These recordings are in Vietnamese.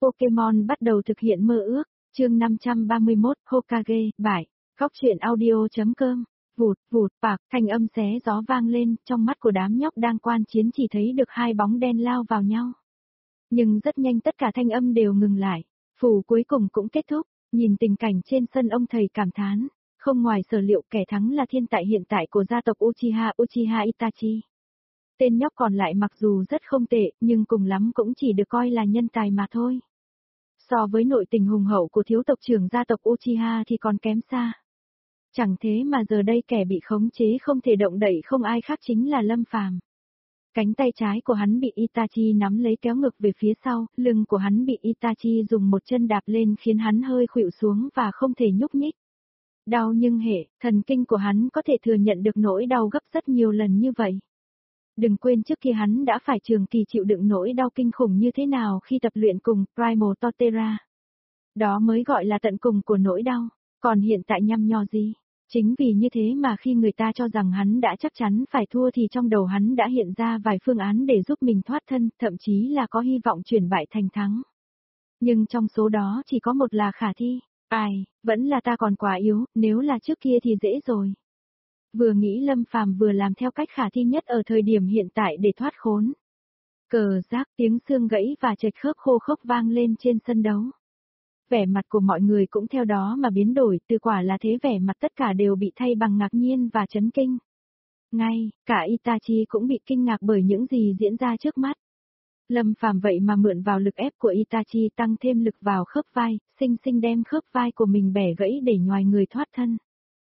Pokemon bắt đầu thực hiện mơ ước, chương 531, Hokage, bại, góc truyện audio.com, vụt, vụt, bạc, thanh âm xé gió vang lên, trong mắt của đám nhóc đang quan chiến chỉ thấy được hai bóng đen lao vào nhau. Nhưng rất nhanh tất cả thanh âm đều ngừng lại, phủ cuối cùng cũng kết thúc, nhìn tình cảnh trên sân ông thầy cảm thán, không ngoài sở liệu kẻ thắng là thiên tài hiện tại của gia tộc Uchiha Itachi. Tên nhóc còn lại mặc dù rất không tệ, nhưng cùng lắm cũng chỉ được coi là nhân tài mà thôi. So với nội tình hùng hậu của thiếu tộc trưởng gia tộc Uchiha thì còn kém xa. Chẳng thế mà giờ đây kẻ bị khống chế không thể động đậy không ai khác chính là Lâm Phàm. Cánh tay trái của hắn bị Itachi nắm lấy kéo ngược về phía sau, lưng của hắn bị Itachi dùng một chân đạp lên khiến hắn hơi khuỵu xuống và không thể nhúc nhích. Đau nhưng thần kinh của hắn có thể thừa nhận được nỗi đau gấp rất nhiều lần như vậy. Đừng quên trước kia hắn đã phải trường kỳ chịu đựng nỗi đau kinh khủng như thế nào khi tập luyện cùng Primal Torterra. Đó mới gọi là tận cùng của nỗi đau, còn hiện tại nhăm nho gì. Chính vì như thế mà khi người ta cho rằng hắn đã chắc chắn phải thua thì trong đầu hắn đã hiện ra vài phương án để giúp mình thoát thân, thậm chí là có hy vọng chuyển bại thành thắng. Nhưng trong số đó chỉ có một là khả thi. Ai, vẫn là ta còn quá yếu, nếu là trước kia thì dễ rồi. Vừa nghĩ Lâm Phàm vừa làm theo cách khả thi nhất ở thời điểm hiện tại để thoát khốn. Cờ rác, tiếng xương gãy và chệch khớp khô khốc vang lên trên sân đấu. Vẻ mặt của mọi người cũng theo đó mà biến đổi, từ quả là thế vẻ mặt tất cả đều bị thay bằng ngạc nhiên và chấn kinh. Ngay, cả Itachi cũng bị kinh ngạc bởi những gì diễn ra trước mắt. Lâm Phàm vậy mà mượn vào lực ép của Itachi tăng thêm lực vào khớp vai, xinh xinh đem khớp vai của mình bẻ gãy để nhoài người thoát thân.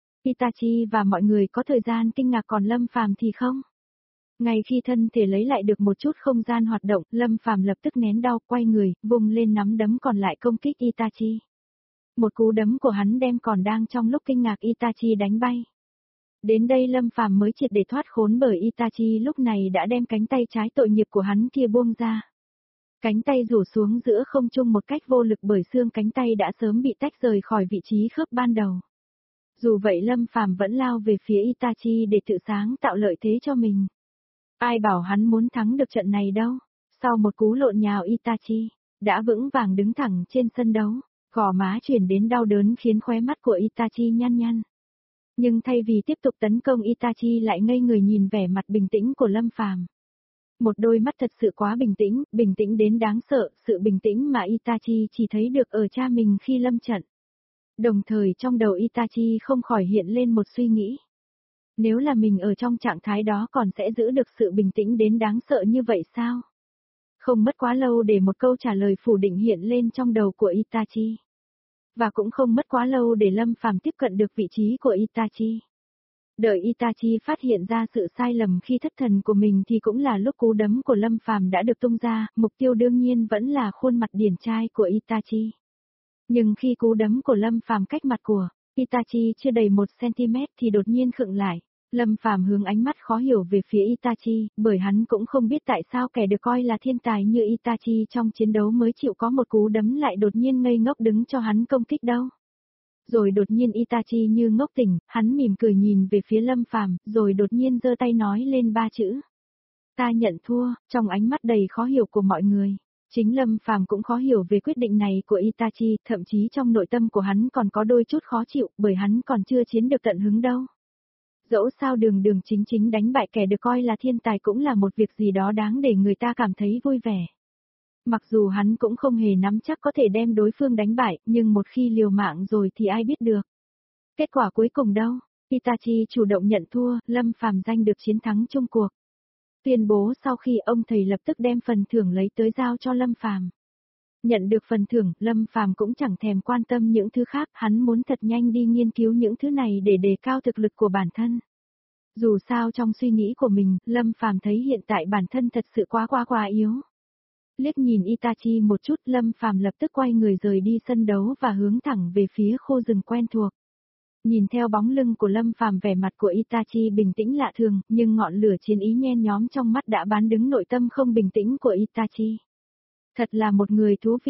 Itachi và mọi người có thời gian kinh ngạc còn Lâm Phàm thì không. Ngay khi thân thể lấy lại được một chút không gian hoạt động, Lâm Phàm lập tức nén đau, quay người, vùng lên nắm đấm còn lại công kích Itachi. Một cú đấm của hắn đem còn đang trong lúc kinh ngạc Itachi đánh bay. Đến đây Lâm Phàm mới triệt để thoát khốn bởi Itachi lúc này đã đem cánh tay trái tội nghiệp của hắn kia buông ra. Cánh tay rủ xuống giữa không trung một cách vô lực bởi xương cánh tay đã sớm bị tách rời khỏi vị trí khớp ban đầu. Dù vậy Lâm Phàm vẫn lao về phía Itachi để tự sáng tạo lợi thế cho mình. Ai bảo hắn muốn thắng được trận này đâu. Sau một cú lộn nhào Itachi đã vững vàng đứng thẳng trên sân đấu, gò má chuyển đến đau đớn khiến khóe mắt của Itachi nhăn nhăn. Nhưng thay vì tiếp tục tấn công Itachi lại ngây người nhìn vẻ mặt bình tĩnh của Lâm Phàm. Một đôi mắt thật sự quá bình tĩnh đến đáng sợ, sự bình tĩnh mà Itachi chỉ thấy được ở cha mình khi lâm trận. Đồng thời trong đầu Itachi không khỏi hiện lên một suy nghĩ. Nếu là mình ở trong trạng thái đó còn sẽ giữ được sự bình tĩnh đến đáng sợ như vậy sao? Không mất quá lâu để một câu trả lời phủ định hiện lên trong đầu của Itachi. Và cũng không mất quá lâu để Lâm Phàm tiếp cận được vị trí của Itachi. Đợi Itachi phát hiện ra sự sai lầm khi thất thần của mình thì cũng là lúc cú đấm của Lâm Phàm đã được tung ra, mục tiêu đương nhiên vẫn là khuôn mặt điển trai của Itachi. Nhưng khi cú đấm của Lâm Phàm cách mặt của Itachi chưa đầy 1 cm thì đột nhiên khựng lại. Lâm Phàm hướng ánh mắt khó hiểu về phía Itachi, bởi hắn cũng không biết tại sao kẻ được coi là thiên tài như Itachi trong chiến đấu mới chịu có một cú đấm lại đột nhiên ngây ngốc đứng cho hắn công kích đâu. Rồi đột nhiên Itachi như ngốc tỉnh, hắn mỉm cười nhìn về phía Lâm Phàm, rồi đột nhiên giơ tay nói lên 3 chữ. Ta nhận thua, trong ánh mắt đầy khó hiểu của mọi người. Chính Lâm Phàm cũng khó hiểu về quyết định này của Itachi, thậm chí trong nội tâm của hắn còn có đôi chút khó chịu, bởi hắn còn chưa chiến được tận hứng đâu. Dẫu sao đường chính đánh bại kẻ được coi là thiên tài cũng là một việc gì đó đáng để người ta cảm thấy vui vẻ. Mặc dù hắn cũng không hề nắm chắc có thể đem đối phương đánh bại, nhưng một khi liều mạng rồi thì ai biết được. Kết quả cuối cùng đâu? Itachi chủ động nhận thua, Lâm Phàm giành được chiến thắng chung cuộc. Tuyên bố sau khi ông thầy lập tức đem phần thưởng lấy tới giao cho Lâm Phàm. Nhận được phần thưởng, Lâm Phàm cũng chẳng thèm quan tâm những thứ khác, hắn muốn thật nhanh đi nghiên cứu những thứ này để đề cao thực lực của bản thân. Dù sao trong suy nghĩ của mình, Lâm Phàm thấy hiện tại bản thân thật sự quá yếu. Liếc nhìn Itachi một chút, Lâm Phàm lập tức quay người rời đi sân đấu và hướng thẳng về phía khu rừng quen thuộc. Nhìn theo bóng lưng của Lâm Phàm vẻ mặt của Itachi bình tĩnh lạ thường, nhưng ngọn lửa chiến ý nhen nhóm trong mắt đã bán đứng nội tâm không bình tĩnh của Itachi. Thật là một người thú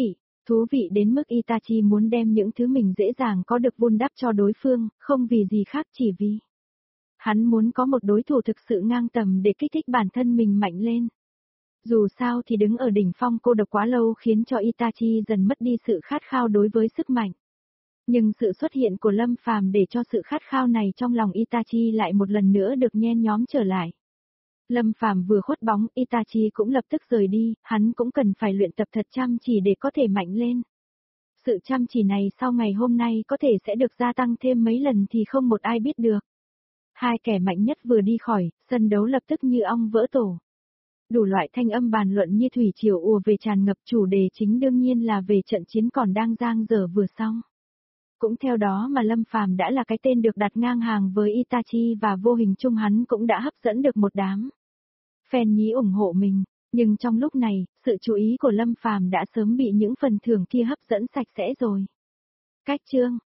vị đến mức Itachi muốn đem những thứ mình dễ dàng có được vun đắp cho đối phương, không vì gì khác chỉ vì hắn muốn có một đối thủ thực sự ngang tầm để kích thích bản thân mình mạnh lên. Dù sao thì đứng ở đỉnh phong cô độc quá lâu khiến cho Itachi dần mất đi sự khát khao đối với sức mạnh. Nhưng sự xuất hiện của Lâm Phàm để cho sự khát khao này trong lòng Itachi lại một lần nữa được nhen nhóm trở lại. Lâm Phàm vừa khuất bóng, Itachi cũng lập tức rời đi, hắn cũng cần phải luyện tập thật chăm chỉ để có thể mạnh lên. Sự chăm chỉ này sau ngày hôm nay có thể sẽ được gia tăng thêm mấy lần thì không một ai biết được. Hai kẻ mạnh nhất vừa đi khỏi, sân đấu lập tức như ong vỡ tổ. Đủ loại thanh âm bàn luận như thủy triều ùa về tràn ngập, chủ đề chính đương nhiên là về trận chiến còn đang dang dở vừa xong. Cũng theo đó mà Lâm Phàm đã là cái tên được đặt ngang hàng với Itachi và vô hình chung hắn cũng đã hấp dẫn được một đám fan nhí ủng hộ mình, nhưng trong lúc này, sự chú ý của Lâm Phàm đã sớm bị những phần thưởng kia hấp dẫn sạch sẽ rồi. Cách chương